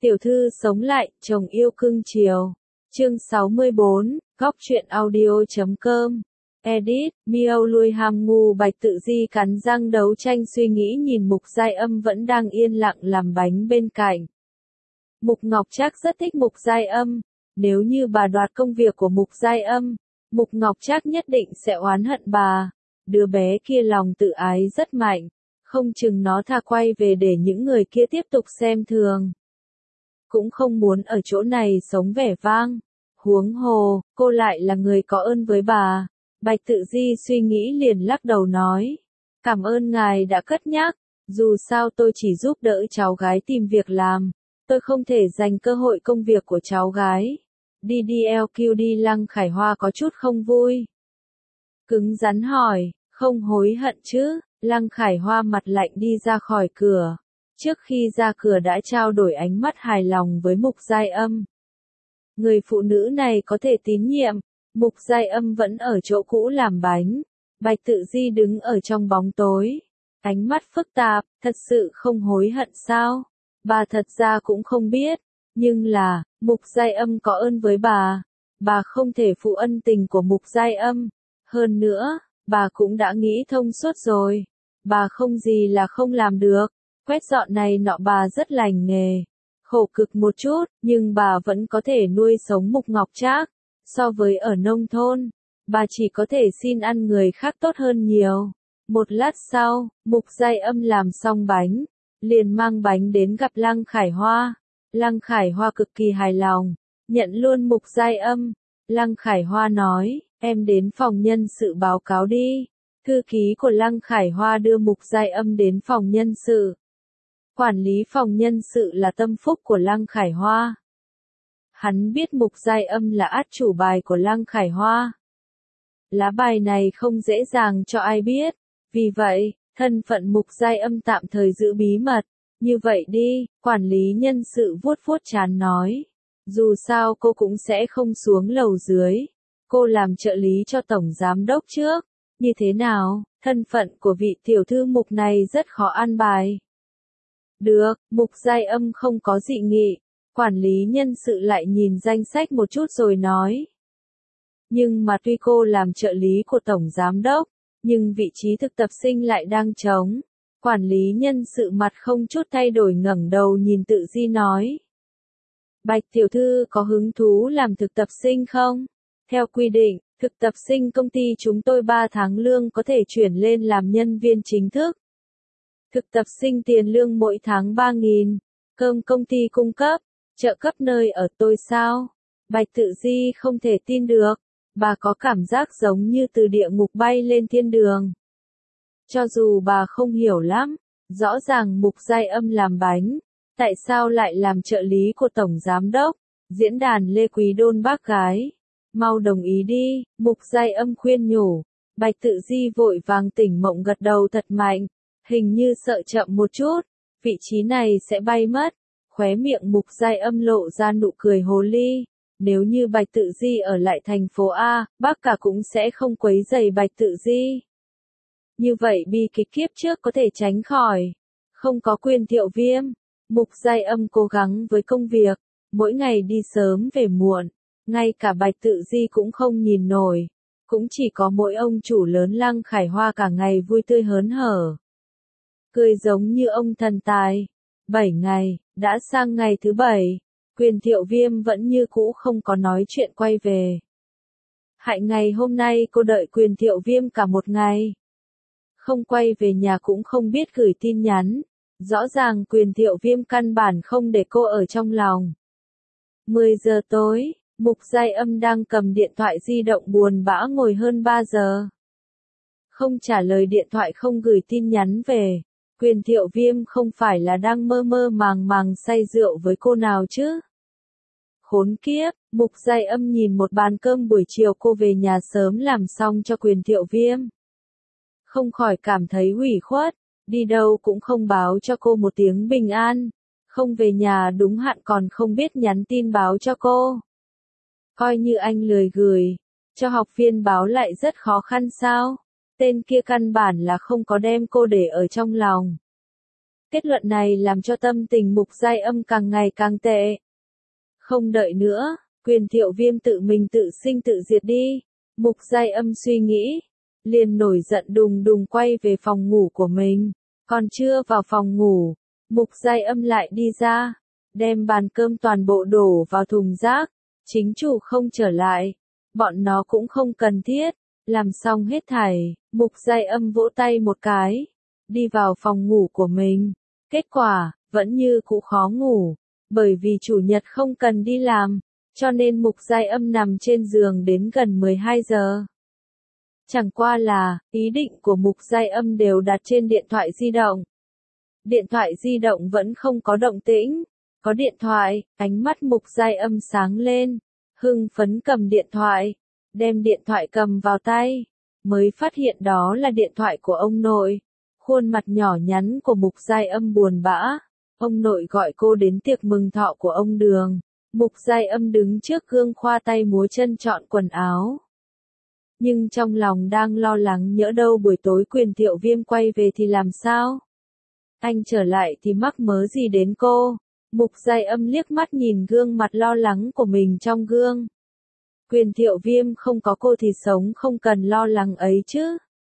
Tiểu thư sống lại, chồng yêu cưng chiều. Chương 64, góc truyện audio.com. Edit, Miao lui ham ngu Bạch Tự Di cắn răng đấu tranh suy nghĩ nhìn Mục Giai Âm vẫn đang yên lặng làm bánh bên cạnh. Mục Ngọc Trác rất thích Mục Giai Âm. Nếu như bà đoạt công việc của Mục Giai Âm, Mục Ngọc Trác nhất định sẽ oán hận bà. Đứa bé kia lòng tự ái rất mạnh, không chừng nó thà quay về để những người kia tiếp tục xem thường. Cũng không muốn ở chỗ này sống vẻ vang. Huống hồ, cô lại là người có ơn với bà. Bạch Tự Di suy nghĩ liền lắc đầu nói. Cảm ơn ngài đã cất nhắc, dù sao tôi chỉ giúp đỡ cháu gái tìm việc làm. Tôi không thể dành cơ hội công việc của cháu gái. DDLQD Lăng Khải Hoa có chút không vui. Cứng rắn hỏi, không hối hận chứ? Lăng Khải Hoa mặt lạnh đi ra khỏi cửa. Trước khi ra cửa đã trao đổi ánh mắt hài lòng với Mục Giai Âm. Người phụ nữ này có thể tín nhiệm. Mục Giai Âm vẫn ở chỗ cũ làm bánh. Bạch Tự Di đứng ở trong bóng tối. Ánh mắt phức tạp, thật sự không hối hận sao? Bà thật ra cũng không biết. Nhưng là, Mục Giai Âm có ơn với bà. Bà không thể phụ ân tình của Mục Giai Âm. Hơn nữa, bà cũng đã nghĩ thông suốt rồi. Bà không gì là không làm được. Quét dọn này nọ bà rất lành nghề. Khổ cực một chút, nhưng bà vẫn có thể nuôi sống Mục Ngọc Trác. So với ở nông thôn, bà chỉ có thể xin ăn người khác tốt hơn nhiều. Một lát sau, Mục Giai Âm làm xong bánh, liền mang bánh đến gặp Lăng Khải Hoa. Lăng Khải Hoa cực kỳ hài lòng, nhận luôn Mục Giai Âm. Lăng Khải Hoa nói, em đến phòng nhân sự báo cáo đi. Thư ký của Lăng Khải Hoa đưa Mục Giai Âm đến phòng nhân sự. Quản lý phòng nhân sự là tâm phúc của Lăng Khải Hoa. Hắn biết Mục Giai Âm là át chủ bài của Lăng Khải Hoa. Lá bài này không dễ dàng cho ai biết. Vì vậy, thân phận Mục Giai Âm tạm thời giữ bí mật. Như vậy đi, quản lý nhân sự vuốt vuốt trán nói. Dù sao cô cũng sẽ không xuống lầu dưới. Cô làm trợ lý cho tổng giám đốc trước. Như thế nào, thân phận của vị tiểu thư Mục này rất khó an bài. Được, Mục Giai Âm không có dị nghị. Quản lý nhân sự lại nhìn danh sách một chút rồi nói. Nhưng mà tuy cô làm trợ lý của tổng giám đốc, nhưng vị trí thực tập sinh lại đang trống. Quản lý nhân sự mặt không chút thay đổi ngẩng đầu nhìn Tự Di nói. Bạch tiểu thư có hứng thú làm thực tập sinh không? Theo quy định, thực tập sinh công ty chúng tôi 3 tháng lương có thể chuyển lên làm nhân viên chính thức. Thực tập sinh tiền lương mỗi tháng 3.000, cơm công ty cung cấp, trợ cấp nơi ở tôi sao? Bạch Tự Di không thể tin được, bà có cảm giác giống như từ địa ngục bay lên thiên đường. Cho dù bà không hiểu lắm, rõ ràng Mục Giai Âm làm bánh, tại sao lại làm trợ lý của tổng giám đốc? Diễn đàn Lê Quý Đôn bác gái, mau đồng ý đi, Mục Giai Âm khuyên nhủ. Bạch Tự Di vội vàng tỉnh mộng gật đầu thật mạnh, hình như sợ chậm một chút, vị trí này sẽ bay mất. Khóe miệng Mục Giai Âm lộ ra nụ cười hồ ly. Nếu như Bạch Tự Di ở lại thành phố A, bác cả cũng sẽ không quấy rầy Bạch Tự Di. Như vậy bi kịch kiếp trước có thể tránh khỏi. Không có Quyền Thiệu Viêm, Mục Giai Âm cố gắng với công việc, mỗi ngày đi sớm về muộn, ngay cả Bạch Tự Di cũng không nhìn nổi. Cũng chỉ có mỗi ông chủ lớn Lăng Khải Hoa cả ngày vui tươi hớn hở. Cười giống như ông thần tài. 7 ngày, đã sang ngày thứ 7, Quyền Thiệu Viêm vẫn như cũ không có nói chuyện quay về. Hại ngày hôm nay cô đợi Quyền Thiệu Viêm cả một ngày. Không quay về nhà cũng không biết gửi tin nhắn. Rõ ràng Quyền Thiệu Viêm căn bản không để cô ở trong lòng. 10 giờ tối, Mục Giai Âm đang cầm điện thoại di động buồn bã ngồi hơn 3 giờ. Không trả lời điện thoại không gửi tin nhắn về. Quyền Thiệu Viêm không phải là đang mơ mơ màng màng say rượu với cô nào chứ? Khốn kiếp, Mục Giai Âm nhìn một bàn cơm buổi chiều cô về nhà sớm làm xong cho Quyền Thiệu Viêm. Không khỏi cảm thấy ủy khuất, đi đâu cũng không báo cho cô một tiếng bình an. Không về nhà đúng hạn còn không biết nhắn tin báo cho cô. Coi như anh lười gửi, cho học viên báo lại rất khó khăn sao? Tên kia căn bản là không có đem cô để ở trong lòng. Kết luận này làm cho tâm tình Mục Giai Âm càng ngày càng tệ. Không đợi nữa, Quyền Thiệu Viêm tự mình tự sinh tự diệt đi. Mục Giai Âm suy nghĩ, liền nổi giận đùng đùng quay về phòng ngủ của mình. Còn chưa vào phòng ngủ, Mục Giai Âm lại đi ra, đem bàn cơm toàn bộ đổ vào thùng rác. Chính chủ không trở lại, bọn nó cũng không cần thiết. Làm xong hết thảy, Mục Giai Âm vỗ tay một cái, đi vào phòng ngủ của mình. Kết quả, vẫn như cũ khó ngủ, bởi vì chủ nhật không cần đi làm, cho nên Mục Giai Âm nằm trên giường đến gần 12 giờ. Chẳng qua là, ý định của Mục Giai Âm đều đặt trên điện thoại di động. Điện thoại di động vẫn không có động tĩnh. Có điện thoại, ánh mắt Mục Giai Âm sáng lên, hưng phấn cầm điện thoại, đem điện thoại cầm vào tay, mới phát hiện đó là điện thoại của ông nội. Khuôn mặt nhỏ nhắn của Mục Giai Âm buồn bã, ông nội gọi cô đến tiệc mừng thọ của ông Đường. Mục Giai Âm đứng trước gương khoa tay múa chân chọn quần áo. Nhưng trong lòng đang lo lắng nhỡ đâu buổi tối Quyền Thiệu Viêm quay về thì làm sao? Anh trở lại thì mắc mớ gì đến cô? Mục Giai Âm liếc mắt nhìn gương mặt lo lắng của mình trong gương. Quyền Thiệu Viêm không có cô thì sống không cần lo lắng ấy chứ.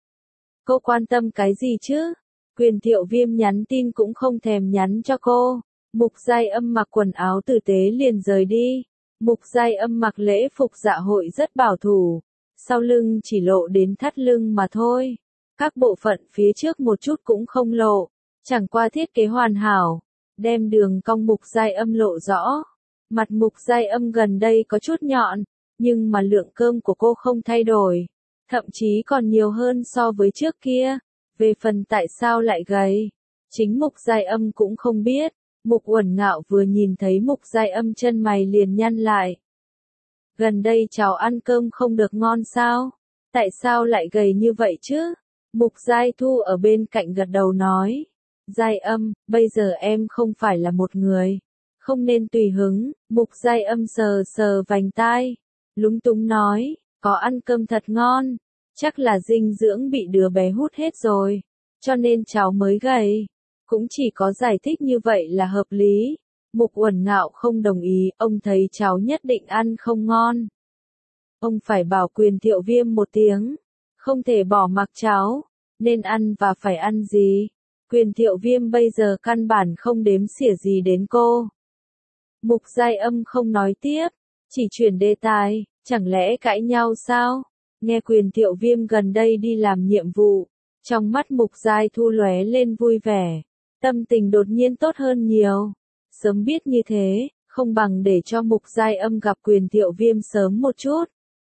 Cô quan tâm cái gì chứ? Quyền Thiệu Viêm nhắn tin cũng không thèm nhắn cho cô. Mục Giai Âm mặc quần áo tử tế liền rời đi. Mục Giai Âm mặc lễ phục dạ hội rất bảo thủ. Sau lưng chỉ lộ đến thắt lưng mà thôi. Các bộ phận phía trước một chút cũng không lộ. Chẳng qua thiết kế hoàn hảo, đem đường cong Mục Giai Âm lộ rõ. Mặt Mục Giai Âm gần đây có chút nhọn, nhưng mà lượng cơm của cô không thay đổi. Thậm chí còn nhiều hơn so với trước kia. Về phần tại sao lại gầy, chính Mục Giai Âm cũng không biết. Mục Uẩn Ngạo vừa nhìn thấy Mục Giai Âm chân mày liền nhăn lại. Gần đây cháu ăn cơm không được ngon sao? Tại sao lại gầy như vậy chứ? Mục Giai Thu ở bên cạnh gật đầu nói. Giai Âm, bây giờ em không phải là một người. Không nên tùy hứng. Mục Giai Âm sờ sờ vành tai, lúng túng nói, có ăn cơm thật ngon. Chắc là dinh dưỡng bị đứa bé hút hết rồi, cho nên cháu mới gầy. Cũng chỉ có giải thích như vậy là hợp lý. Mục Uẩn Ngạo không đồng ý, ông thấy cháu nhất định ăn không ngon. Ông phải bảo Quyền Thiệu Viêm một tiếng, không thể bỏ mặc cháu, nên ăn và phải ăn gì. Quyền Thiệu Viêm bây giờ căn bản không đếm xỉa gì đến cô. Mục Giai Âm không nói tiếp, chỉ chuyển đề tài, chẳng lẽ cãi nhau sao? Nghe Quyền Thiệu Viêm gần đây đi làm nhiệm vụ, trong mắt Mục Giai Thu lóe lên vui vẻ, tâm tình đột nhiên tốt hơn nhiều. Sớm biết như thế, không bằng để cho Mục Giai Âm gặp Quyền Thiệu Viêm sớm một chút.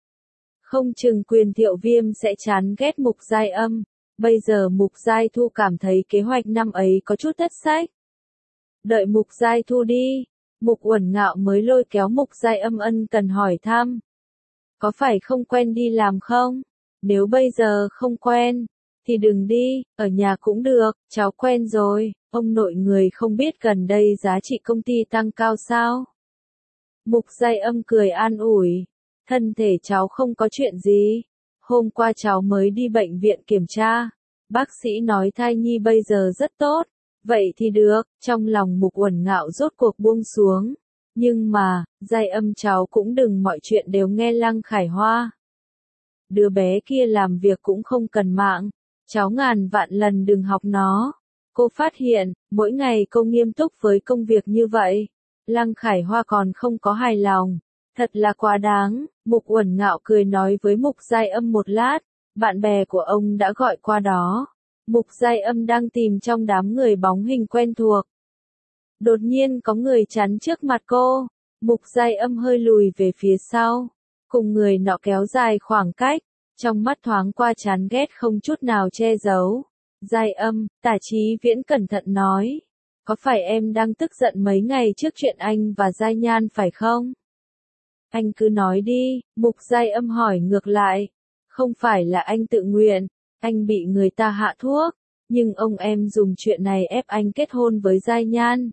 Không chừng Quyền Thiệu Viêm sẽ chán ghét Mục Giai Âm. Bây giờ Mục Giai Thu cảm thấy kế hoạch năm ấy có chút thất sách. Đợi Mục Giai Thu đi, Mục Uẩn Ngạo mới lôi kéo Mục Giai Âm ân cần hỏi thăm. Có phải không quen đi làm không? Nếu bây giờ không quen, thì đừng đi, ở nhà cũng được, cháu quen rồi. Ông nội người không biết gần đây giá trị công ty tăng cao sao? Mục Giai Âm cười an ủi. Thân thể cháu không có chuyện gì. Hôm qua cháu mới đi bệnh viện kiểm tra. Bác sĩ nói thai nhi bây giờ rất tốt. Vậy thì được, trong lòng Mục Uẩn Ngạo rốt cuộc buông xuống. Nhưng mà, Giai Âm cháu cũng đừng mọi chuyện đều nghe Lăng Khải Hoa. Đứa bé kia làm việc cũng không cần mạng. Cháu ngàn vạn lần đừng học nó. Cô phát hiện, mỗi ngày cô nghiêm túc với công việc như vậy. Lăng Khải Hoa còn không có hài lòng. Thật là quá đáng. Mục Uẩn Ngạo cười nói với Mục Giai Âm một lát. Bạn bè của ông đã gọi qua đó. Mục Giai Âm đang tìm trong đám người bóng hình quen thuộc. Đột nhiên có người chắn trước mặt cô. Mục Giai Âm hơi lùi về phía sau. Cùng người nọ kéo dài khoảng cách. Trong mắt thoáng qua chán ghét không chút nào che giấu. Giai Âm, Tả Chí Viễn cẩn thận nói. Có phải em đang tức giận mấy ngày trước chuyện anh và Giai Nhan phải không? Anh cứ nói đi, Mục Giai Âm hỏi ngược lại. Không phải là anh tự nguyện, anh bị người ta hạ thuốc, nhưng ông em dùng chuyện này ép anh kết hôn với Giai Nhan.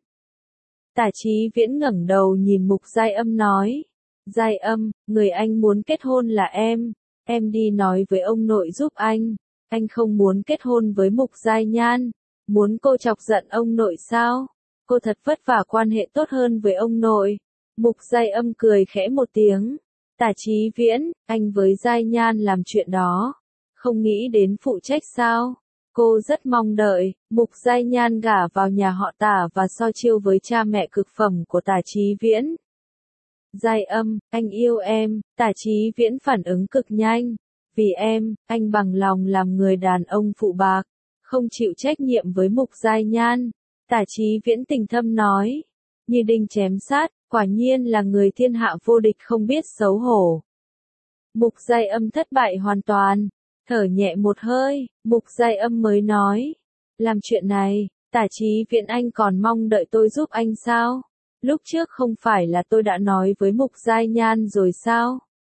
Tả Chí Viễn ngẩng đầu nhìn Mục Giai Âm nói. Giai Âm, người anh muốn kết hôn là em đi nói với ông nội giúp anh không muốn kết hôn với Mục Giai Nhan. Muốn cô chọc giận ông nội sao? Cô thật vất vả quan hệ tốt hơn với ông nội. Mục Giai Âm cười khẽ một tiếng. Tả Chí Viễn, anh với Giai Nhan làm chuyện đó. Không nghĩ đến phụ trách sao? Cô rất mong đợi, Mục Giai Nhan gả vào nhà họ Tả và so chiêu với cha mẹ cực phẩm của Tả Chí Viễn. Giai Âm, anh yêu em, Tả Chí Viễn phản ứng cực nhanh. Vì em, anh bằng lòng làm người đàn ông phụ bạc, không chịu trách nhiệm với Mục Giai Nhan. Tả Chí Viễn tình thâm nói. Như đinh chém sát, quả nhiên là người thiên hạ vô địch không biết xấu hổ. Mục Giai Âm thất bại hoàn toàn. Thở nhẹ một hơi, Mục Giai Âm mới nói. Làm chuyện này, Tả Chí Viễn anh còn mong đợi tôi giúp anh sao? Lúc trước không phải là tôi đã nói với Mục Giai Nhan rồi sao?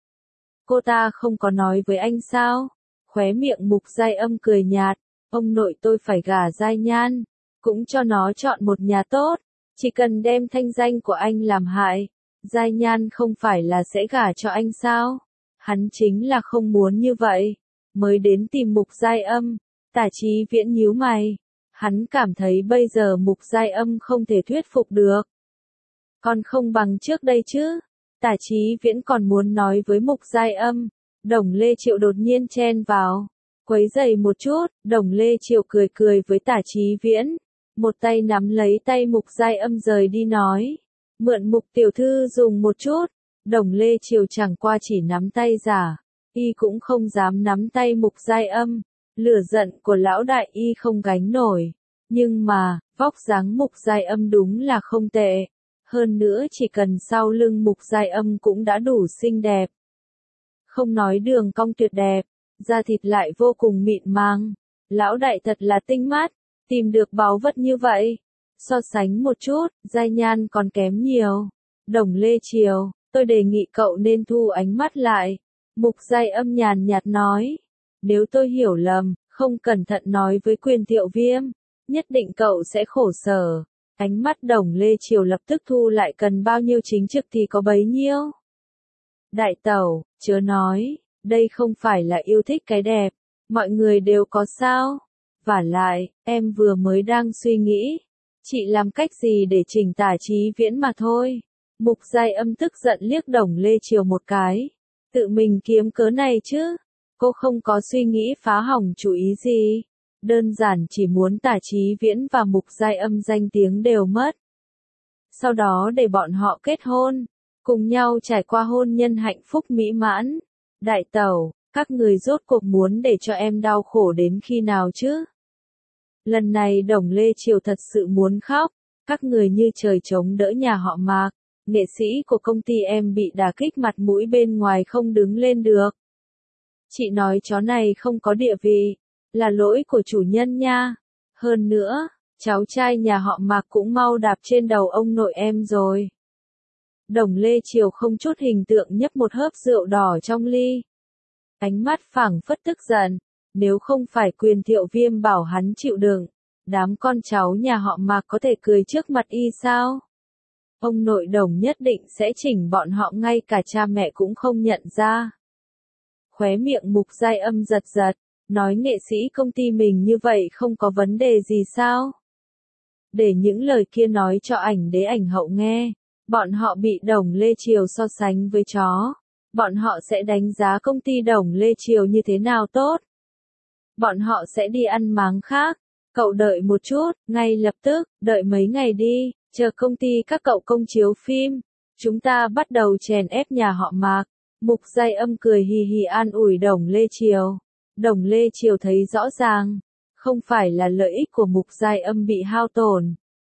Cô ta không có nói với anh sao? Khóe miệng Mục Giai Âm cười nhạt. Ông nội tôi phải gả Giai Nhan, cũng cho nó chọn một nhà tốt. Chỉ cần đem thanh danh của anh làm hại, Giai Nhan không phải là sẽ gả cho anh sao? Hắn chính là không muốn như vậy, mới đến tìm Mục Giai Âm. Tả Chí Viễn nhíu mày. Hắn cảm thấy bây giờ Mục Giai Âm không thể thuyết phục được. Còn không bằng trước đây chứ. Tả Chí Viễn còn muốn nói với Mục Giai Âm. Đồng Lê Triệu đột nhiên chen vào. Quấy rầy một chút, Đồng Lê Triệu cười cười với Tả Chí Viễn. Một tay nắm lấy tay Mục Giai Âm rời đi nói. Mượn Mục tiểu thư dùng một chút. Đồng Lê Triều chẳng qua chỉ nắm tay giả. Y cũng không dám nắm tay Mục Giai Âm. Lửa giận của lão đại y không gánh nổi. Nhưng mà, vóc dáng Mục Giai Âm đúng là không tệ. Hơn nữa chỉ cần sau lưng Mục Giai Âm cũng đã đủ xinh đẹp. Không nói đường cong tuyệt đẹp, da thịt lại vô cùng mịn màng. Lão đại thật là tinh mắt. Tìm được báu vật như vậy. So sánh một chút, Giai Nhan còn kém nhiều. Đồng Lê Triều, tôi đề nghị cậu nên thu ánh mắt lại. Mục Giai Âm nhàn nhạt nói. Nếu tôi hiểu lầm, không cẩn thận nói với Quyền Thiệu Viêm, nhất định cậu sẽ khổ sở. Ánh mắt Đồng Lê Triều lập tức thu lại, cần bao nhiêu chính trực thì có bấy nhiêu. Đại tẩu, chớ nói, đây không phải là yêu thích cái đẹp, mọi người đều có sao. Vả lại, em vừa mới đang suy nghĩ, chị làm cách gì để chỉnh Tả Chí Viễn mà thôi. Mục Giai Âm tức giận liếc Đồng Lê Triều một cái. Tự mình kiếm cớ này chứ. Cô không có suy nghĩ phá hỏng chủ ý gì. Đơn giản chỉ muốn Tả Chí Viễn và Mục Giai Âm danh tiếng đều mất. Sau đó để bọn họ kết hôn, cùng nhau trải qua hôn nhân hạnh phúc mỹ mãn. Đại tẩu, các người rốt cuộc muốn để cho em đau khổ đến khi nào chứ? Lần này Đồng Lê Triều thật sự muốn khóc. Các người như trời chống đỡ nhà họ Mạc. Nghệ sĩ của công ty em bị đả kích mặt mũi bên ngoài không đứng lên được. Chị nói chó này không có địa vị, là lỗi của chủ nhân nha. Hơn nữa, cháu trai nhà họ Mạc cũng mau đạp trên đầu ông nội em rồi. Đồng Lê Triều không chút hình tượng nhấp một hớp rượu đỏ trong ly. Ánh mắt phảng phất tức giận. Nếu không phải Quyền Thiệu Viêm bảo hắn chịu đựng, đám con cháu nhà họ Mạc có thể cười trước mặt y sao? Ông nội Đồng nhất định sẽ chỉnh bọn họ ngay cả cha mẹ cũng không nhận ra. Khóe miệng Mục Giai Âm giật giật, nói nghệ sĩ công ty mình như vậy không có vấn đề gì sao? Để những lời kia nói cho ảnh đế ảnh hậu nghe, bọn họ bị Đồng Lê Triều so sánh với chó. Bọn họ sẽ đánh giá công ty Đồng Lê Triều như thế nào tốt. Bọn họ sẽ đi ăn máng khác. Cậu đợi một chút, ngay lập tức, đợi mấy ngày đi, chờ công ty các cậu công chiếu phim. Chúng ta bắt đầu chèn ép nhà họ Mạc. Mục Giai Âm cười hì hì an ủi Đồng Lê Triều. Đồng Lê Triều thấy rõ ràng, không phải là lợi ích của Mục Giai Âm bị hao tổn,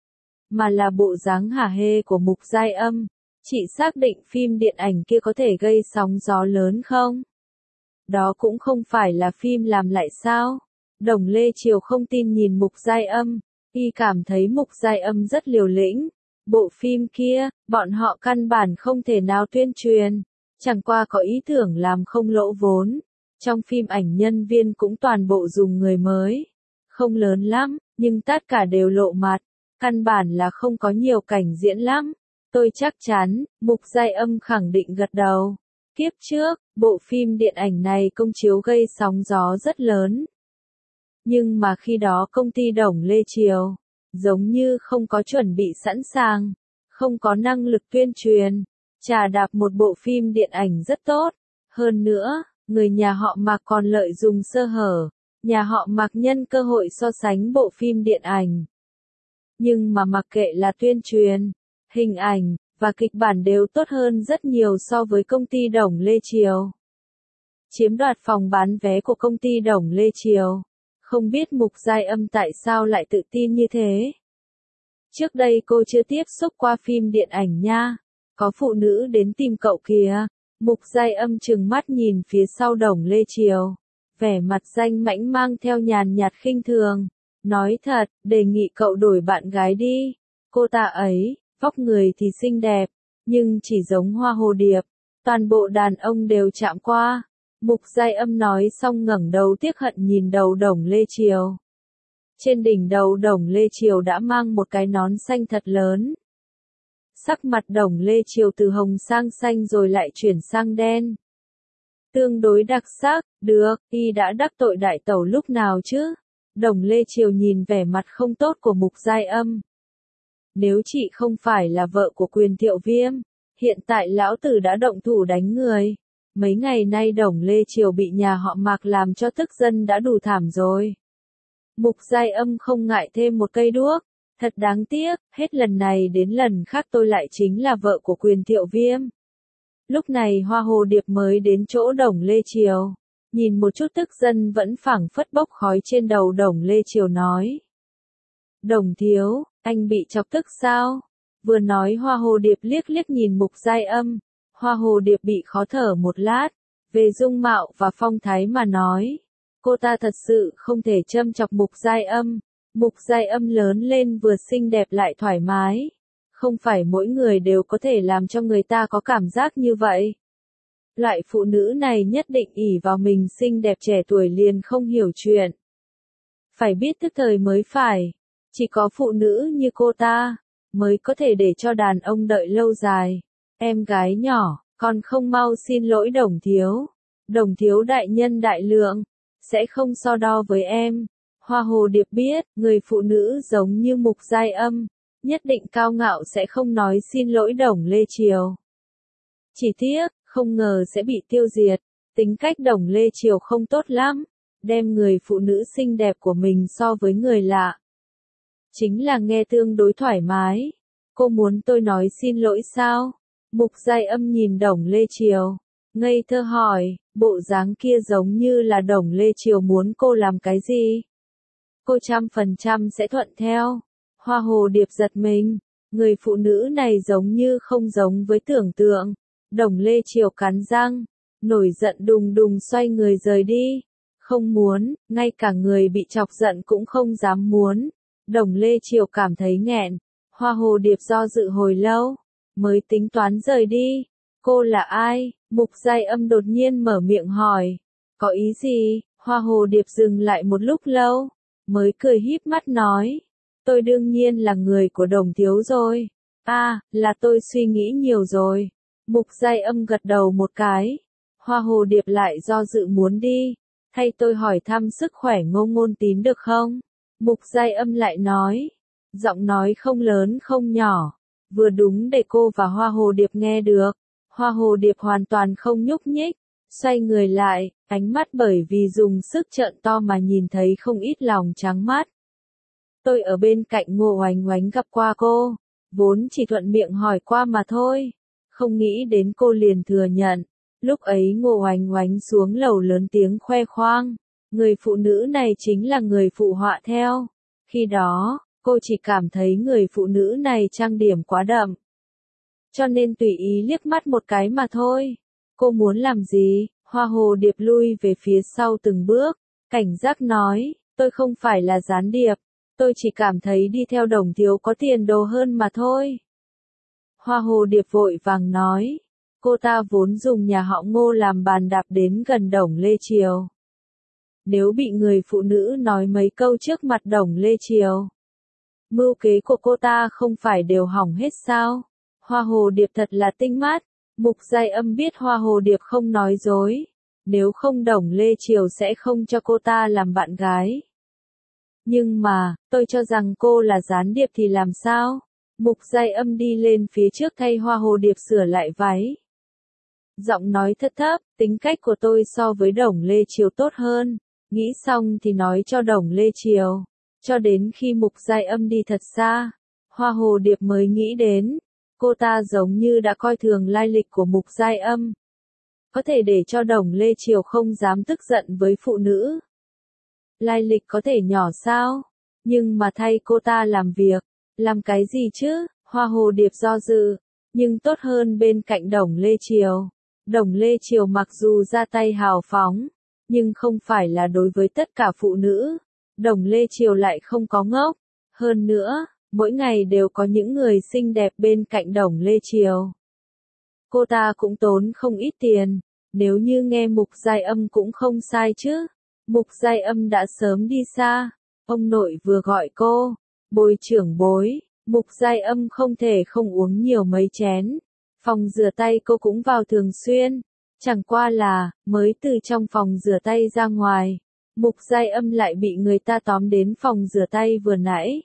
mà là bộ dáng hả hê của Mục Giai Âm. Chị xác định phim điện ảnh kia có thể gây sóng gió lớn không? Đó cũng không phải là phim làm lại sao? Đồng Lê Triều không tin nhìn Mục Giai Âm, y cảm thấy Mục Giai Âm rất liều lĩnh. Bộ phim kia, bọn họ căn bản không thể nào tuyên truyền, chẳng qua có ý tưởng làm không lỗ vốn. Trong phim ảnh nhân viên cũng toàn bộ dùng người mới, không lớn lắm, nhưng tất cả đều lộ mặt, căn bản là không có nhiều cảnh diễn lắm. Tôi chắc chắn, Mục Giai Âm khẳng định gật đầu. Kiếp trước, bộ phim điện ảnh này công chiếu gây sóng gió rất lớn. Nhưng mà khi đó công ty Đồng Lê Triều, giống như không có chuẩn bị sẵn sàng, không có năng lực tuyên truyền, chà đạp một bộ phim điện ảnh rất tốt. Hơn nữa, người nhà họ Mạc còn lợi dụng sơ hở, nhà họ Mạc nhân cơ hội so sánh bộ phim điện ảnh. Nhưng mà mặc kệ là tuyên truyền, hình ảnh, và kịch bản đều tốt hơn rất nhiều so với công ty Đồng Lê Triều. Chiếm đoạt phòng bán vé của công ty Đồng Lê Triều. Không biết Mục Giai Âm tại sao lại tự tin như thế. Trước đây cô chưa tiếp xúc qua phim điện ảnh nha. Có phụ nữ đến tìm cậu kìa. Mục Giai Âm trừng mắt nhìn phía sau Đồng Lê Triều. Vẻ mặt danh mãnh mang theo nhàn nhạt khinh thường. Nói thật, đề nghị cậu đổi bạn gái đi. Cô ta ấy, vóc người thì xinh đẹp, nhưng chỉ giống hoa hồ điệp. Toàn bộ đàn ông đều chạm qua. Mục Giai Âm nói xong ngẩng đầu tiếc hận nhìn đầu Đồng Lê Triều. Trên đỉnh đầu Đồng Lê Triều đã mang một cái nón xanh thật lớn. Sắc mặt Đồng Lê Triều từ hồng sang xanh rồi lại chuyển sang đen. Tương đối đặc sắc, được, y đã đắc tội đại tẩu lúc nào chứ? Đồng Lê Triều nhìn vẻ mặt không tốt của Mục Giai Âm. Nếu chị không phải là vợ của Quyền Thiệu Viêm, hiện tại lão tử đã động thủ đánh người. Mấy ngày nay Đồng Lê Triều bị nhà họ Mạc làm cho tức giận đã đủ thảm rồi. Mục Giai Âm không ngại thêm một cây đuốc. Thật đáng tiếc, hết lần này đến lần khác tôi lại chính là vợ của Quyền Thiệu Viêm. Lúc này Hoa Hồ Điệp mới đến chỗ Đồng Lê Triều. Nhìn một chút tức giận vẫn phảng phất bốc khói trên đầu Đồng Lê Triều nói. Đồng thiếu, anh bị chọc tức sao? Vừa nói Hoa Hồ Điệp liếc liếc nhìn Mục Giai Âm. Hoa Hồ Điệp bị khó thở một lát. Về dung mạo và phong thái mà nói. Cô ta thật sự không thể châm chọc Mục Giai Âm. Mục Giai Âm lớn lên vừa xinh đẹp lại thoải mái. Không phải mỗi người đều có thể làm cho người ta có cảm giác như vậy. Loại phụ nữ này nhất định ỷ vào mình xinh đẹp trẻ tuổi liền không hiểu chuyện. Phải biết tức thời mới phải. Chỉ có phụ nữ như cô ta, mới có thể để cho đàn ông đợi lâu dài. Em gái nhỏ, còn không mau xin lỗi Đồng thiếu. Đồng thiếu đại nhân đại lượng, sẽ không so đo với em. Hoa Hồ Điệp biết, người phụ nữ giống như Mục Giai Âm, nhất định cao ngạo sẽ không nói xin lỗi Đồng Lê Triều. Chỉ tiếc, không ngờ sẽ bị tiêu diệt. Tính cách Đồng Lê Triều không tốt lắm, đem người phụ nữ xinh đẹp của mình so với người lạ. Chính là nghe tương đối thoải mái. Cô muốn tôi nói xin lỗi sao? Mục Giai Âm nhìn Đồng Lê Triều, ngây thơ hỏi, bộ dáng kia giống như là Đồng Lê Triều muốn cô làm cái gì? Cô 100% sẽ thuận theo. Hoa Hồ Điệp giật mình, người phụ nữ này giống như không giống với tưởng tượng. Đồng Lê Triều cắn răng, nổi giận đùng đùng xoay người rời đi. Không muốn, ngay cả người bị chọc giận cũng không dám muốn. Đồng Lê Triều cảm thấy nghẹn. Hoa Hồ Điệp do dự hồi lâu, mới tính toán rời đi. Cô là ai? Mục Giai Âm đột nhiên mở miệng hỏi. Có ý gì? Hoa Hồ Điệp dừng lại một lúc lâu, mới cười híp mắt nói. Tôi đương nhiên là người của Đồng thiếu rồi. Là tôi suy nghĩ nhiều rồi. Mục Giai Âm gật đầu một cái. Hoa Hồ Điệp lại do dự muốn đi. Thay tôi hỏi thăm sức khỏe Ngô Ngôn Tín được không? Mục Giai Âm lại nói. Giọng nói không lớn không nhỏ. Vừa đúng để cô và Hoa Hồ Điệp nghe được. Hoa Hồ Điệp hoàn toàn không nhúc nhích. Xoay người lại, ánh mắt bởi vì dùng sức trợn to mà nhìn thấy không ít lòng trắng mắt. Tôi ở bên cạnh Ngô Oánh Oánh gặp qua cô. Vốn chỉ thuận miệng hỏi qua mà thôi. Không nghĩ đến cô liền thừa nhận. Lúc ấy Ngô Oánh Oánh xuống lầu lớn tiếng khoe khoang. Người phụ nữ này chính là người phụ họa theo. Khi đó, cô chỉ cảm thấy người phụ nữ này trang điểm quá đậm. Cho nên tùy ý liếc mắt một cái mà thôi. Cô muốn làm gì? Hoa Hồ Điệp lui về phía sau từng bước. Cảnh giác nói, tôi không phải là gián điệp. Tôi chỉ cảm thấy đi theo Đồng thiếu có tiền đồ hơn mà thôi. Hoa Hồ Điệp vội vàng nói. Cô ta vốn dùng nhà họ Ngô làm bàn đạp đến gần Đồng Lê Triều. Nếu bị người phụ nữ nói mấy câu trước mặt Đồng Lê Triều, mưu kế của cô ta không phải đều hỏng hết sao? Hoa Hồ Điệp thật là tinh mắt. Mục Giai Âm biết Hoa Hồ Điệp không nói dối. Nếu không Đồng Lê Triều sẽ không cho cô ta làm bạn gái. Nhưng mà, tôi cho rằng cô là gián điệp thì làm sao? Mục Giai Âm đi lên phía trước thay Hoa Hồ Điệp sửa lại váy. Giọng nói thấp thấp, tính cách của tôi so với Đồng Lê Triều tốt hơn. Nghĩ xong thì nói cho Đồng Lê Triều. Cho đến khi Mục Giai Âm đi thật xa, Hoa Hồ Điệp mới nghĩ đến. Cô ta giống như đã coi thường lai lịch của Mục Giai Âm. Có thể để cho Đồng Lê Triều không dám tức giận với phụ nữ. Lai lịch có thể nhỏ sao? Nhưng mà thay cô ta làm việc. Làm cái gì chứ? Hoa Hồ Điệp do dự. Nhưng tốt hơn bên cạnh Đồng Lê Triều. Đồng Lê Triều mặc dù ra tay hào phóng, nhưng không phải là đối với tất cả phụ nữ. Đồng Lê Triều lại không có ngốc. Hơn nữa, mỗi ngày đều có những người xinh đẹp bên cạnh Đồng Lê Triều. Cô ta cũng tốn không ít tiền. Nếu như nghe Mục Giai Âm cũng không sai chứ. Mục Giai Âm đã sớm đi xa. Ông nội vừa gọi cô. Bồi trưởng bối. Mục Giai Âm không thể không uống nhiều mấy chén. Phòng rửa tay cô cũng vào thường xuyên. Chẳng qua là, mới từ trong phòng rửa tay ra ngoài. Mục Giai Âm lại bị người ta tóm đến phòng rửa tay vừa nãy.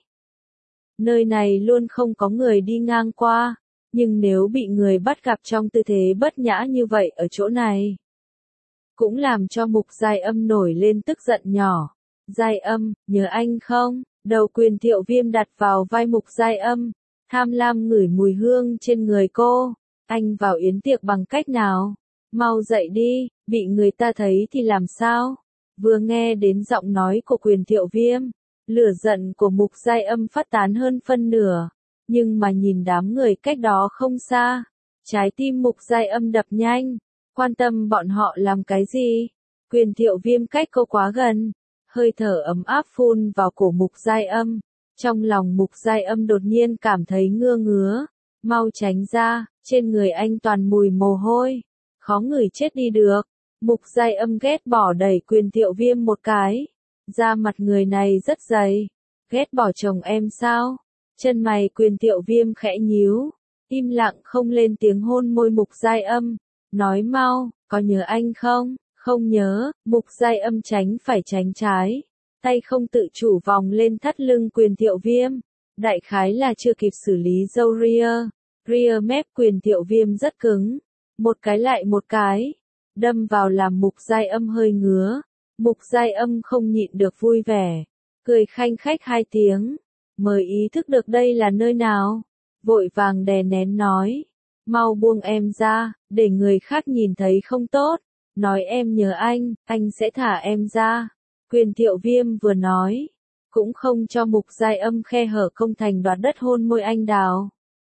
Nơi này luôn không có người đi ngang qua. Nhưng nếu bị người bắt gặp trong tư thế bất nhã như vậy ở chỗ này, cũng làm cho Mục Giai Âm nổi lên tức giận nhỏ. Giai Âm, nhớ anh không? Đầu Quyền Thiệu Viêm đặt vào vai Mục Giai Âm, tham lam ngửi mùi hương trên người cô. Anh vào yến tiệc bằng cách nào? Mau dậy đi, bị người ta thấy thì làm sao? Vừa nghe đến giọng nói của Quyền Thiệu Viêm, lửa giận của Mục Giai Âm phát tán hơn phân nửa. Nhưng mà nhìn đám người cách đó không xa, trái tim Mục Giai Âm đập nhanh. Quan tâm bọn họ làm cái gì? Quyền Thiệu Viêm cách cô quá gần. Hơi thở ấm áp phun vào cổ Mục Giai Âm. Trong lòng Mục Giai Âm đột nhiên cảm thấy ngứa ngứa. Mau tránh ra, trên người anh toàn mùi mồ hôi. Khó ngửi chết đi được. Mục Giai Âm ghét bỏ đẩy Quyền Thiệu Viêm một cái. Da mặt người này rất dày. Ghét bỏ chồng em sao? Chân mày Quyền Thiệu Viêm khẽ nhíu. Im lặng không lên tiếng hôn môi Mục Giai Âm. Nói mau, có nhớ anh không? Không nhớ. Mục Giai Âm tránh phải tránh trái. Tay không tự chủ vòng lên thắt lưng Quyền Thiệu Viêm. Đại khái là chưa kịp xử lý râu ria. Ria mép Quyền Thiệu Viêm rất cứng. Một cái lại một cái. Đâm vào làm Mục Giai Âm hơi ngứa. Mục Giai Âm không nhịn được vui vẻ. Cười khanh khách hai tiếng. Mới ý thức được đây là nơi nào. Vội vàng đè nén nói. Mau buông em ra, để người khác nhìn thấy không tốt. Nói em nhớ anh sẽ thả em ra. Quyền Thiệu Viêm vừa nói, cũng không cho Mục Giai Âm khe hở công thành đoạt đất hôn môi anh đào.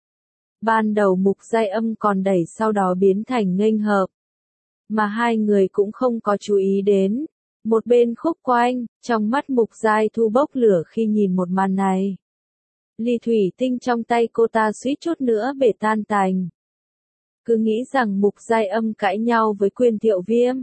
Ban đầu Mục Giai Âm còn đẩy sau đó biến thành nghênh hợp. Mà hai người cũng không có chú ý đến. Một bên khúc quanh, trong mắt Mục Giai Thu bốc lửa khi nhìn một màn này. Ly thủy tinh trong tay cô ta suýt chút nữa bể tan tành. Cứ nghĩ rằng Mục Giai Âm cãi nhau với Quyền Thiệu Viêm.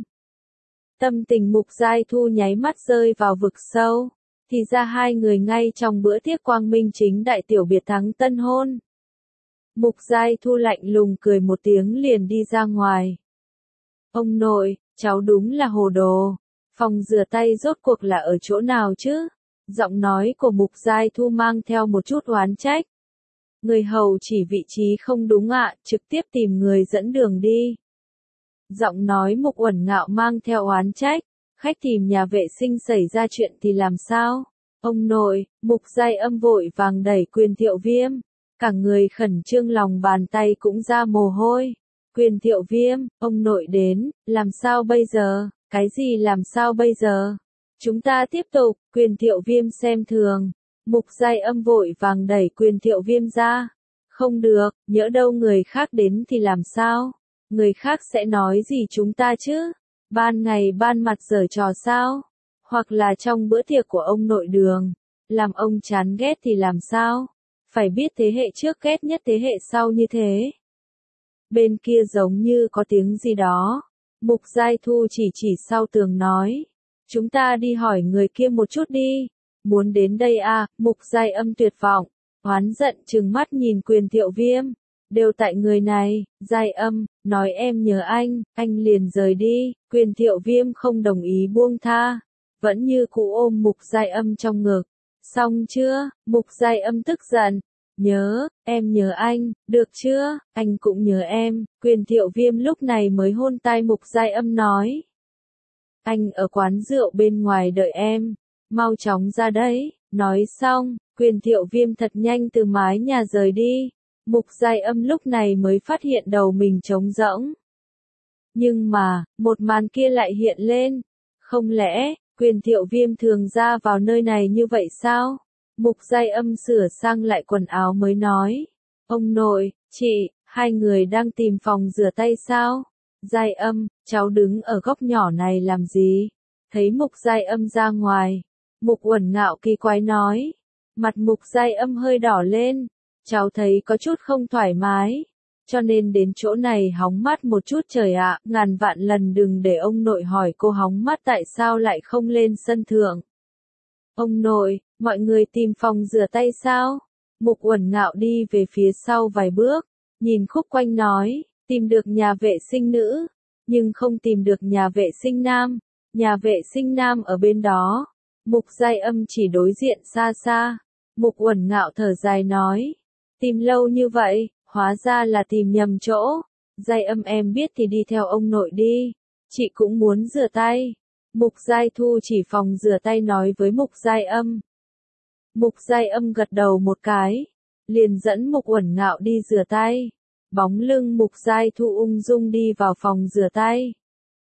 Tâm tình Mục Giai Thu nháy mắt rơi vào vực sâu. Thì ra hai người ngay trong bữa tiệc quang minh chính đại tiểu biệt thắng tân hôn. Mục Giai Thu lạnh lùng cười một tiếng liền đi ra ngoài. Ông nội, cháu đúng là hồ đồ. Phòng rửa tay rốt cuộc là ở chỗ nào chứ? Giọng nói của Mục Giai Thu mang theo một chút oán trách. Người hầu chỉ vị trí không đúng ạ, trực tiếp tìm người dẫn đường đi. Giọng nói Mục Uẩn Ngạo mang theo oán trách. Khách tìm nhà vệ sinh xảy ra chuyện thì làm sao? Ông nội, Mục Giai Âm vội vàng đẩy Quyền Thiệu Viêm. Cả người khẩn trương lòng bàn tay cũng ra mồ hôi. Quyền Thiệu Viêm, ông nội đến, làm sao bây giờ? Cái gì làm sao bây giờ? Chúng ta tiếp tục. Quyền Thiệu Viêm xem thường. Mục Giai Âm vội vàng đẩy Quyền Thiệu Viêm ra. Không được, nhỡ đâu người khác đến thì làm sao? Người khác sẽ nói gì chúng ta chứ? Ban ngày ban mặt giở trò sao? Hoặc là trong bữa tiệc của ông nội Đường, làm ông chán ghét thì làm sao? Phải biết thế hệ trước ghét nhất thế hệ sau như thế. Bên kia giống như có tiếng gì đó. Mục Giai Thu chỉ sau tường nói. Chúng ta đi hỏi người kia một chút đi. Muốn đến đây à? Mục Giai Âm tuyệt vọng. Oán giận trừng mắt nhìn Quyền Thiệu Viêm. Đều tại người này. Giai Âm, nói em nhớ anh liền rời đi. Quyền Thiệu Viêm không đồng ý buông tha. Vẫn như cũ ôm Mục Giai Âm trong ngực. Xong chưa? Mục Giai Âm tức giận. Nhớ, em nhớ anh, được chưa? Anh cũng nhớ em. Quyền Thiệu Viêm lúc này mới hôn tai Mục Giai Âm nói. Anh ở quán rượu bên ngoài đợi em. Mau chóng ra đấy. Nói xong, Quyền Thiệu Viêm thật nhanh từ mái nhà rời đi. Mục Giai Âm lúc này mới phát hiện đầu mình trống rỗng. Nhưng mà, một màn kia lại hiện lên. Không lẽ, Quyền Thiệu Viêm thường ra vào nơi này như vậy sao? Mục Giai Âm sửa sang lại quần áo mới nói. Ông nội, chị, hai người đang tìm phòng rửa tay sao? Giai Âm, cháu đứng ở góc nhỏ này làm gì? Thấy Mục Giai Âm ra ngoài. Mục Uẩn Ngạo kỳ quái nói. Mặt Mục Giai Âm hơi đỏ lên. Cháu thấy có chút không thoải mái. Cho nên đến chỗ này hóng mát một chút trời ạ. Ngàn vạn lần đừng để ông nội hỏi cô hóng mát tại sao lại không lên sân thượng. Ông nội, mọi người tìm phòng rửa tay sao? Mục Uẩn Ngạo đi về phía sau vài bước. Nhìn khúc quanh nói. Tìm được nhà vệ sinh nữ. Nhưng không tìm được nhà vệ sinh nam. Nhà vệ sinh nam ở bên đó. Mục Giai Âm chỉ đối diện xa xa. Mục Uẩn Ngạo thở dài nói. Tìm lâu như vậy, hóa ra là tìm nhầm chỗ. Giai Âm em biết thì đi theo ông nội đi. Chị cũng muốn rửa tay. Mục Giai Thu chỉ phòng rửa tay nói với Mục Giai Âm. Mục Giai Âm gật đầu một cái. Liền dẫn Mục Uẩn Ngạo đi rửa tay. Bóng lưng Mục Giai Thu ung dung đi vào phòng rửa tay.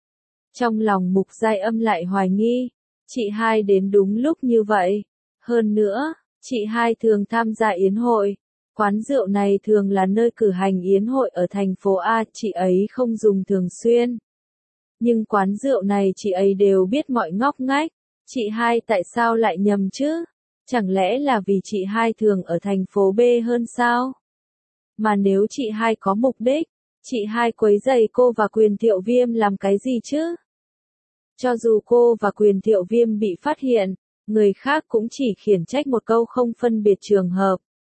Trong lòng Mục Giai Âm lại hoài nghi. Chị hai đến đúng lúc như vậy. Hơn nữa, chị hai thường tham gia yến hội. Quán rượu này thường là nơi cử hành yến hội ở thành phố A, chị ấy không dùng thường xuyên. Nhưng quán rượu này chị ấy đều biết mọi ngóc ngách. Chị hai tại sao lại nhầm chứ? Chẳng lẽ là vì chị hai thường ở thành phố B hơn sao? Mà nếu chị hai có mục đích, chị hai quấy rầy cô và Quyền Thiệu Viêm làm cái gì chứ? Cho dù cô và Quyền Thiệu Viêm bị phát hiện, người khác cũng chỉ khiển trách một câu không phân biệt trường hợp.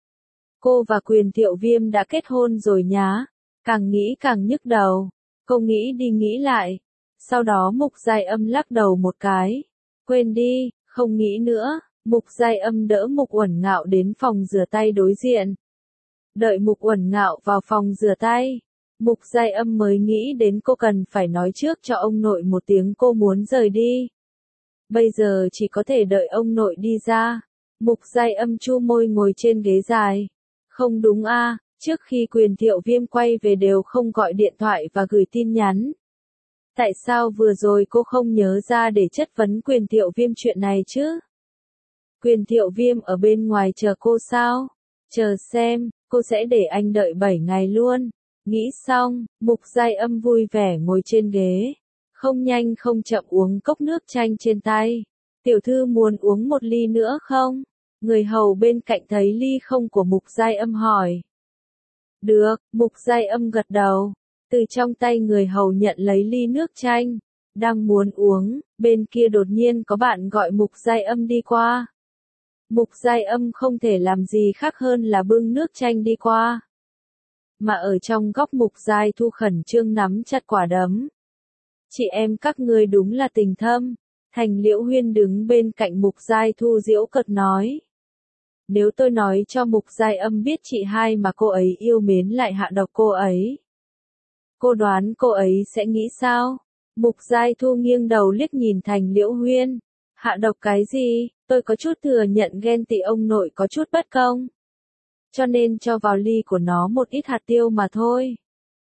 Cô và Quyền Thiệu Viêm đã kết hôn rồi nhá. Càng nghĩ càng nhức đầu. Cô nghĩ đi nghĩ lại. Sau đó Mục Giai Âm lắc đầu một cái. Quên đi, không nghĩ nữa. Mục Giai Âm đỡ Mục Uẩn Ngạo đến phòng rửa tay đối diện. Đợi Mục Uẩn Ngạo vào phòng rửa tay. Mục Giai Âm mới nghĩ đến cô cần phải nói trước cho ông nội một tiếng cô muốn rời đi. Bây giờ chỉ có thể đợi ông nội đi ra. Mục Giai Âm chu môi ngồi trên ghế dài. Không đúng a, trước khi Quyền Thiệu Viêm quay về đều không gọi điện thoại và gửi tin nhắn. Tại sao vừa rồi cô không nhớ ra để chất vấn Quyền Thiệu Viêm chuyện này chứ? Quyền Thiệu Viêm ở bên ngoài chờ cô sao? Chờ xem, cô sẽ để anh đợi 7 ngày luôn. Nghĩ xong, Mục Giai Âm vui vẻ ngồi trên ghế. Không nhanh không chậm uống cốc nước chanh trên tay. Tiểu thư muốn uống một ly nữa không? Người hầu bên cạnh thấy ly không của Mục Giai Âm hỏi. Được, Mục Giai Âm gật đầu. Từ trong tay người hầu nhận lấy ly nước chanh. Đang muốn uống, bên kia đột nhiên có bạn gọi Mục Giai Âm đi qua. Mục Giai Âm không thể làm gì khác hơn là bưng nước chanh đi qua. Mà ở trong góc Mục Giai Thu khẩn trương nắm chặt quả đấm. Chị em các ngươi đúng là tình thâm. Thành Liễu Huyên đứng bên cạnh Mục Giai Thu giễu cợt nói. Nếu tôi nói cho Mục Giai Âm biết chị hai mà cô ấy yêu mến lại hạ độc cô ấy. Cô đoán cô ấy sẽ nghĩ sao? Mục Giai Thu nghiêng đầu liếc nhìn Thành Liễu Huyên. Hạ độc cái gì? Tôi có chút thừa nhận ghen tị ông nội có chút bất công. Cho nên cho vào ly của nó một ít hạt tiêu mà thôi.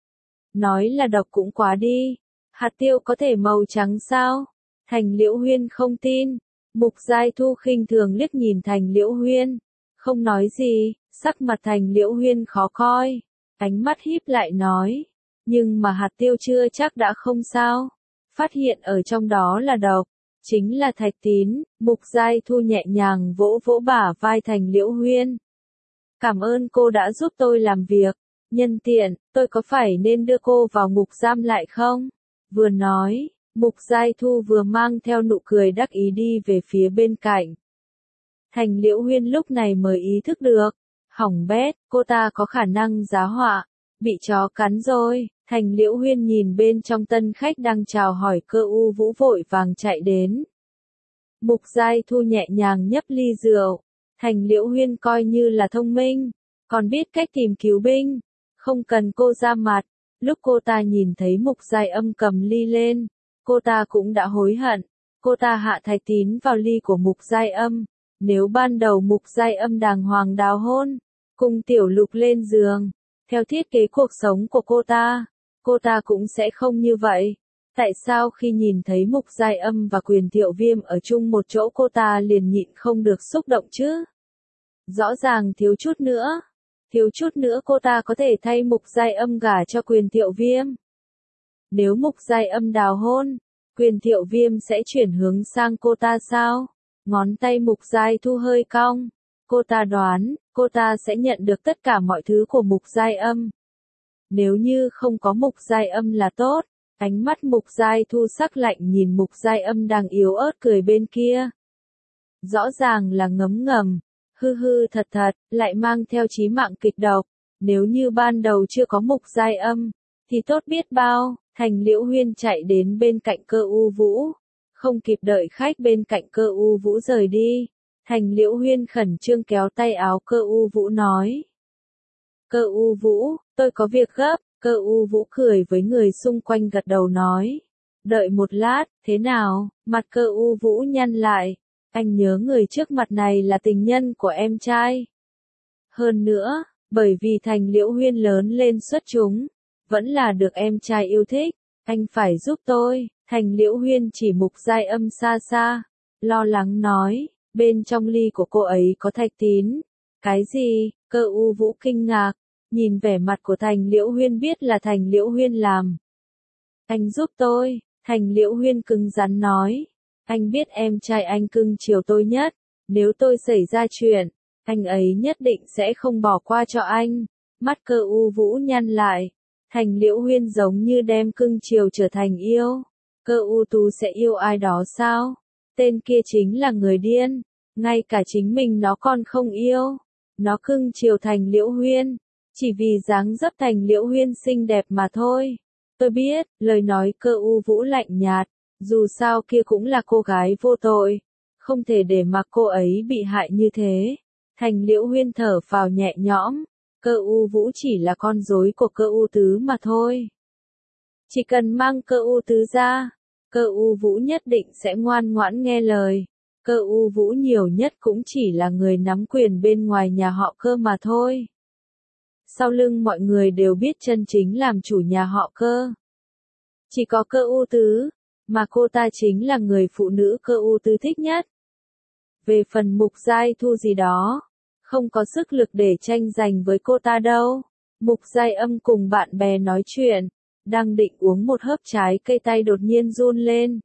Nói là độc cũng quá đi. Hạt tiêu có thể màu trắng sao? Thành Liễu Huyên không tin. Mục Giai Thu khinh thường liếc nhìn Thành Liễu Huyên. Không nói gì, sắc mặt Thành Liễu Huyên khó coi. Ánh mắt híp lại nói. Nhưng mà hạt tiêu chưa chắc đã không sao. Phát hiện ở trong đó là độc. Chính là thạch tín. Mục Giai Thu nhẹ nhàng vỗ vỗ bả vai Thành Liễu Huyên. Cảm ơn cô đã giúp tôi làm việc. Nhân tiện, tôi có phải nên đưa cô vào ngục giam lại không? Vừa nói, Mục Giai Thu vừa mang theo nụ cười đắc ý đi về phía bên cạnh. Thành Liễu Huyên lúc này mới ý thức được. Hỏng bét, cô ta có khả năng giá họa. Bị chó cắn rồi. Thành Liễu Huyên nhìn bên trong tân khách đang chào hỏi Cơ U Vũ vội vàng chạy đến. Mục Giai Thu nhẹ nhàng nhấp ly rượu. Thành Liễu Huyên coi như là thông minh, còn biết cách tìm cứu binh, không cần cô ra mặt. Lúc cô ta nhìn thấy Mục Giai Âm cầm ly lên, cô ta cũng đã hối hận. Cô ta hạ Thạch Tín vào ly của Mục Giai Âm. Nếu ban đầu Mục Giai Âm đàng hoàng đào hôn, cùng Tiểu Lục lên giường, theo thiết kế cuộc sống của cô ta cũng sẽ không như vậy. Tại sao khi nhìn thấy Mục Giai Âm và Quyền Thiệu Viêm ở chung một chỗ cô ta liền nhịn không được xúc động chứ? Rõ ràng thiếu chút nữa cô ta có thể thay Mục Giai Âm gả cho Quyền Thiệu Viêm. Nếu Mục Giai Âm đào hôn, Quyền Thiệu Viêm sẽ chuyển hướng sang cô ta sao? Ngón tay Mục Giai Thu hơi cong. Cô ta đoán, cô ta sẽ nhận được tất cả mọi thứ của Mục Giai Âm. Nếu như không có Mục Giai Âm là tốt. Ánh mắt Mục Giai Thu sắc lạnh nhìn Mục Giai Âm đang yếu ớt cười bên kia. Rõ ràng là ngấm ngầm, hư thật lại mang theo chí mạng kịch độc. Nếu như ban đầu chưa có Mục Giai Âm, thì tốt biết bao. Thành Liễu Huyên chạy đến bên cạnh Cơ U Vũ. Không kịp đợi khách bên cạnh Cơ U Vũ rời đi. Thành Liễu Huyên khẩn trương kéo tay áo Cơ U Vũ nói. Cơ U Vũ, tôi có việc gấp. Cơ U Vũ cười với người xung quanh gật đầu nói. Đợi một lát, thế nào? Mặt Cơ U Vũ nhăn lại. Anh nhớ người trước mặt này là tình nhân của em trai. Hơn nữa, bởi vì Thành Liễu Huyên lớn lên xuất chúng, vẫn là được em trai yêu thích. Anh phải giúp tôi. Thành Liễu Huyên chỉ Mục Giai Âm xa xa. Lo lắng nói, bên trong ly của cô ấy có thạch tín. Cái gì? Cơ U Vũ kinh ngạc. Nhìn vẻ mặt của Thành Liễu Huyên biết là Thành Liễu Huyên làm. Anh giúp tôi, Thành Liễu Huyên cứng rắn nói. Anh biết em trai anh cưng chiều tôi nhất. Nếu tôi xảy ra chuyện, anh ấy nhất định sẽ không bỏ qua cho anh. Mắt Cơ U Vũ nhăn lại. Thành Liễu Huyên giống như đem cưng chiều trở thành yêu. Cơ U Tú sẽ yêu ai đó sao? Tên kia chính là người điên. Ngay cả chính mình nó còn không yêu. Nó cưng chiều Thành Liễu Huyên. Chỉ vì dáng dấp Thành Liễu Huyên xinh đẹp mà thôi. Tôi biết, lời nói Cơ U Vũ lạnh nhạt. Dù sao kia cũng là cô gái vô tội. Không thể để mặc cô ấy bị hại như thế. Thành Liễu Huyên thở phào nhẹ nhõm. Cơ U Vũ chỉ là con rối của Cơ U Tứ mà thôi. Chỉ cần mang Cơ U Tứ ra, Cơ U Vũ nhất định sẽ ngoan ngoãn nghe lời. Cơ U Vũ nhiều nhất cũng chỉ là người nắm quyền bên ngoài nhà họ Cơ mà thôi. Sau lưng mọi người đều biết chân chính làm chủ nhà họ Cơ. Chỉ có Cơ U Tứ, mà cô ta chính là người phụ nữ Cơ U Tứ thích nhất. Về phần Mục Giai Thu gì đó, không có sức lực để tranh giành với cô ta đâu. Mục Giai Âm cùng bạn bè nói chuyện, đang định uống một hớp trái cây tay đột nhiên run lên.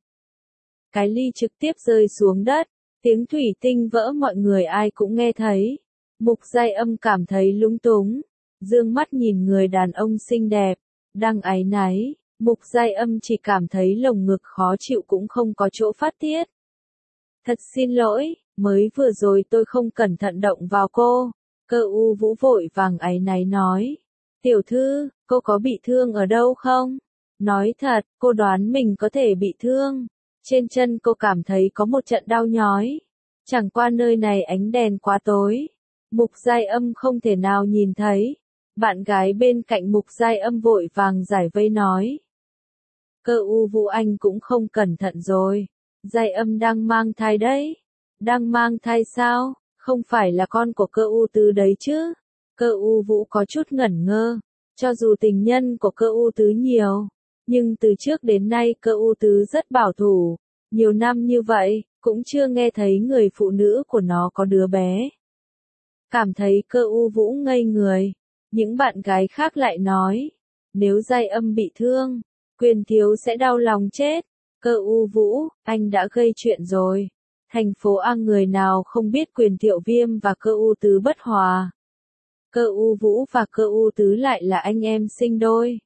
Cái ly trực tiếp rơi xuống đất, tiếng thủy tinh vỡ mọi người ai cũng nghe thấy. Mục Giai Âm cảm thấy lúng túng, dương mắt nhìn người đàn ông xinh đẹp, đang áy náy. Mục Giai Âm chỉ cảm thấy lồng ngực khó chịu cũng không có chỗ phát tiết. Thật xin lỗi, mới vừa rồi tôi không cẩn thận động vào cô. Cơ U Vũ vội vàng áy náy nói. Tiểu thư, cô có bị thương ở đâu không? Nói thật, cô đoán mình có thể bị thương. Trên chân cô cảm thấy có một trận đau nhói. Chẳng qua nơi này ánh đèn quá tối. Mục Giai Âm không thể nào nhìn thấy. Bạn gái bên cạnh Mục Giai Âm vội vàng giải vây nói. Cơ U Vũ anh cũng không cẩn thận rồi. Giai Âm đang mang thai đấy. Đang mang thai sao? Không phải là con của Cơ U Tứ đấy chứ? Cơ U Vũ có chút ngẩn ngơ. Cho dù tình nhân của Cơ U Tứ nhiều, nhưng từ trước đến nay Cơ U Tứ rất bảo thủ. Nhiều năm như vậy, cũng chưa nghe thấy người phụ nữ của nó có đứa bé. Cảm thấy Cơ U Vũ ngây người. Những bạn gái khác lại nói. Nếu Giai Âm bị thương, Quyền thiếu sẽ đau lòng chết. Cơ U Vũ, anh đã gây chuyện rồi. Thành phố A người nào không biết Quyền Thiệu Viêm và Cơ U Tứ bất hòa. Cơ U Vũ và Cơ U Tứ lại là anh em sinh đôi.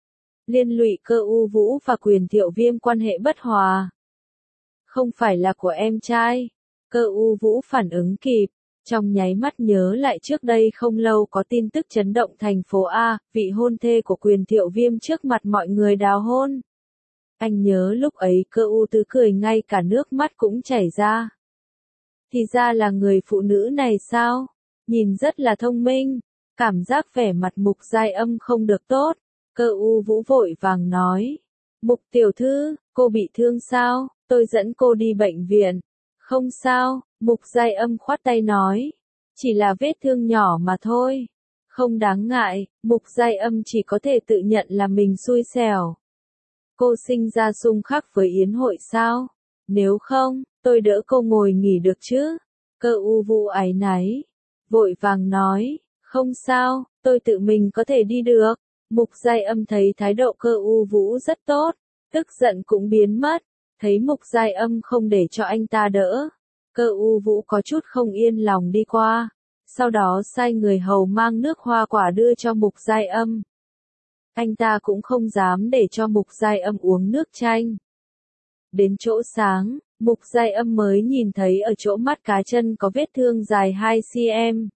Liên lụy Cơ U Vũ và Quyền Thiệu Viêm quan hệ bất hòa. Không phải là của em trai. Cơ U Vũ phản ứng kịp. Trong nháy mắt nhớ lại trước đây không lâu có tin tức chấn động thành phố A, vị hôn thê của Quyền Thiệu Viêm trước mặt mọi người đào hôn. Anh nhớ lúc ấy Cơ U Tứ cười ngay cả nước mắt cũng chảy ra. Thì ra là người phụ nữ này sao? Nhìn rất là thông minh. Cảm giác vẻ mặt Mục Giai Âm không được tốt. Cơ U Vũ vội vàng nói. Mục tiểu thư, cô bị thương sao? Tôi dẫn cô đi bệnh viện. Không sao, Mục Giai Âm khoát tay nói. Chỉ là vết thương nhỏ mà thôi. Không đáng ngại, Mục Giai Âm chỉ có thể tự nhận là mình xui xẻo. Cô sinh ra xung khắc với yến hội sao? Nếu không, tôi đỡ cô ngồi nghỉ được chứ? Cơ U Vũ áy náy. Vội vàng nói, không sao, tôi tự mình có thể đi được. Mục Giai Âm thấy thái độ Cơ U Vũ rất tốt, tức giận cũng biến mất. Thấy Mục Giai Âm không để cho anh ta đỡ. Cơ U Vũ có chút không yên lòng đi qua. Sau đó sai người hầu mang nước hoa quả đưa cho Mục Giai Âm. Anh ta cũng không dám để cho Mục Giai Âm uống nước chanh. Đến chỗ sáng, Mục Giai Âm mới nhìn thấy ở chỗ mắt cá chân có vết thương dài 2 cm.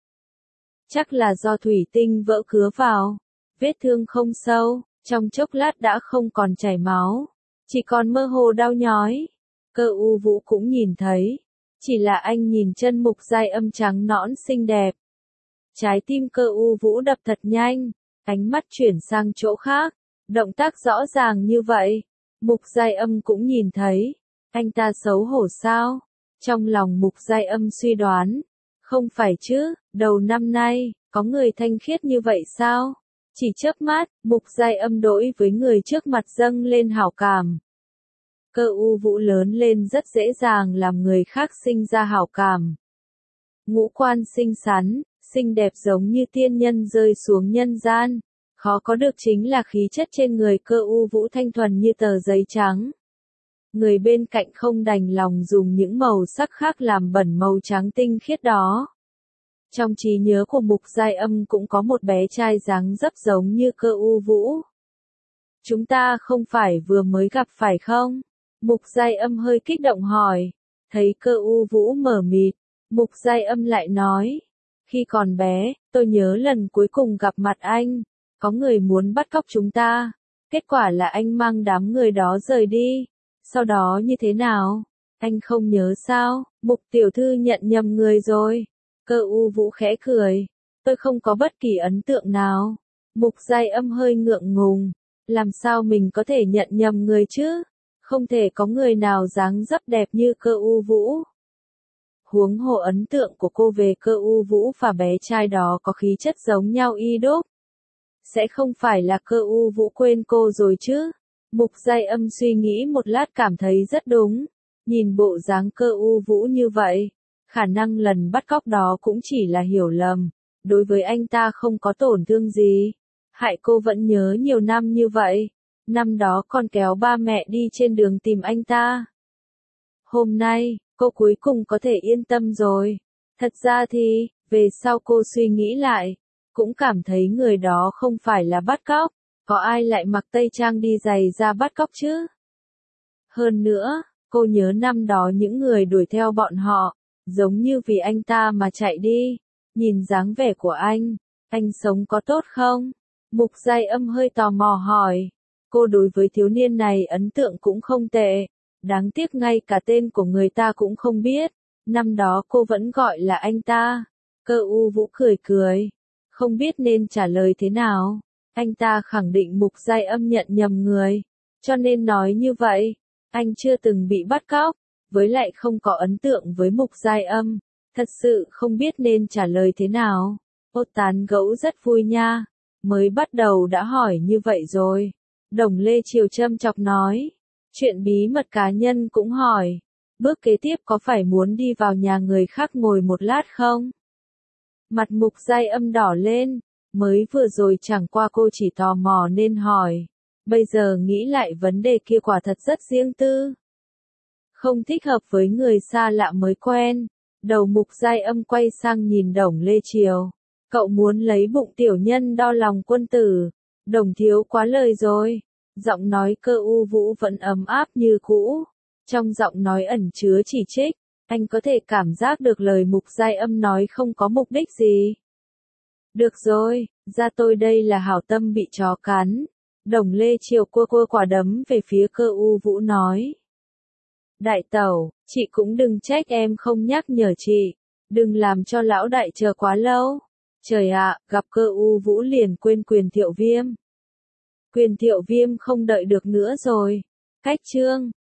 Chắc là do thủy tinh vỡ cứa vào. Vết thương không sâu, trong chốc lát đã không còn chảy máu, chỉ còn mơ hồ đau nhói. Cơ U Vũ cũng nhìn thấy, chỉ là anh nhìn chân Mục Giai Âm trắng nõn xinh đẹp. Trái tim Cơ U Vũ đập thật nhanh, ánh mắt chuyển sang chỗ khác, động tác rõ ràng như vậy. Mục Giai Âm cũng nhìn thấy, anh ta xấu hổ sao? Trong lòng Mục Giai Âm suy đoán, không phải chứ, đầu năm nay, có người thanh khiết như vậy sao? Chỉ chớp mắt, Mục Giai Âm đối với người trước mặt dâng lên hảo cảm. Cơ U Vũ lớn lên rất dễ dàng làm người khác sinh ra hảo cảm. Ngũ quan xinh xắn, xinh đẹp giống như tiên nhân rơi xuống nhân gian. Khó có được chính là khí chất trên người Cơ U Vũ thanh thuần như tờ giấy trắng. Người bên cạnh không đành lòng dùng những màu sắc khác làm bẩn màu trắng tinh khiết đó. Trong trí nhớ của Mục Giai Âm cũng có một bé trai dáng dấp giống như Cơ U Vũ. Chúng ta không phải vừa mới gặp phải không? Mục Giai Âm hơi kích động hỏi. Thấy Cơ U Vũ mở mịt, Mục Giai Âm lại nói. Khi còn bé, tôi nhớ lần cuối cùng gặp mặt anh, có người muốn bắt cóc chúng ta. Kết quả là anh mang đám người đó rời đi. Sau đó như thế nào? Anh không nhớ sao? Mục tiểu thư nhận nhầm người rồi. Cơ U Vũ khẽ cười. Tôi không có bất kỳ ấn tượng nào. Mục Giai Âm hơi ngượng ngùng. Làm sao mình có thể nhận nhầm người chứ? Không thể có người nào dáng dấp đẹp như Cơ U Vũ. Huống hồ ấn tượng của cô về Cơ U Vũ và bé trai đó có khí chất giống nhau y đúc. Sẽ không phải là Cơ U Vũ quên cô rồi chứ? Mục Giai Âm suy nghĩ một lát cảm thấy rất đúng. Nhìn bộ dáng Cơ U Vũ như vậy, khả năng lần bắt cóc đó cũng chỉ là hiểu lầm. Đối với anh ta không có tổn thương gì. Hại cô vẫn nhớ nhiều năm như vậy. Năm đó còn kéo ba mẹ đi trên đường tìm anh ta. Hôm nay, cô cuối cùng có thể yên tâm rồi. Thật ra thì, về sau cô suy nghĩ lại, cũng cảm thấy người đó không phải là bắt cóc. Có ai lại mặc tây trang đi giày ra bắt cóc chứ? Hơn nữa, cô nhớ năm đó những người đuổi theo bọn họ, giống như vì anh ta mà chạy đi. Nhìn dáng vẻ của anh sống có tốt không? Mục Giai Âm hơi tò mò hỏi. Cô đối với thiếu niên này ấn tượng cũng không tệ. Đáng tiếc ngay cả tên của người ta cũng không biết. Năm đó cô vẫn gọi là anh ta. Cơ U Vũ cười cười. Không biết nên trả lời thế nào. Anh ta khẳng định Mục Giai Âm nhận nhầm người. Cho nên nói như vậy. Anh chưa từng bị bắt cóc. Với lại không có ấn tượng với Mục Giai Âm. Thật sự không biết nên trả lời thế nào. Ô tán gẫu rất vui nha. Mới bắt đầu đã hỏi như vậy rồi. Đồng Lê Triều châm chọc nói. Chuyện bí mật cá nhân cũng hỏi. Bước kế tiếp có phải muốn đi vào nhà người khác ngồi một lát không? Mặt Mục Giai Âm đỏ lên. Mới vừa rồi chẳng qua cô chỉ tò mò nên hỏi. Bây giờ nghĩ lại vấn đề kia quả thật rất riêng tư. Không thích hợp với người xa lạ mới quen. Đầu Mục Giai Âm quay sang nhìn Đồng Lê Triều. Cậu muốn lấy bụng tiểu nhân đo lòng quân tử. Đồng thiếu quá lời rồi. Giọng nói Cơ U Vũ vẫn ấm áp như cũ. Trong giọng nói ẩn chứa chỉ trích. Anh có thể cảm giác được lời Mục Giai Âm nói không có mục đích gì. Được rồi, ra tôi đây là hảo tâm bị chó cắn. Đồng Lê Triều cua quả đấm về phía Cơ U Vũ nói. Đại tẩu, chị cũng đừng trách em không nhắc nhở chị. Đừng làm cho lão đại chờ quá lâu. Trời ạ, gặp Cơ U Vũ liền quên Quyền Thiệu Viêm. Quyền Thiệu Viêm không đợi được nữa rồi. Cách chương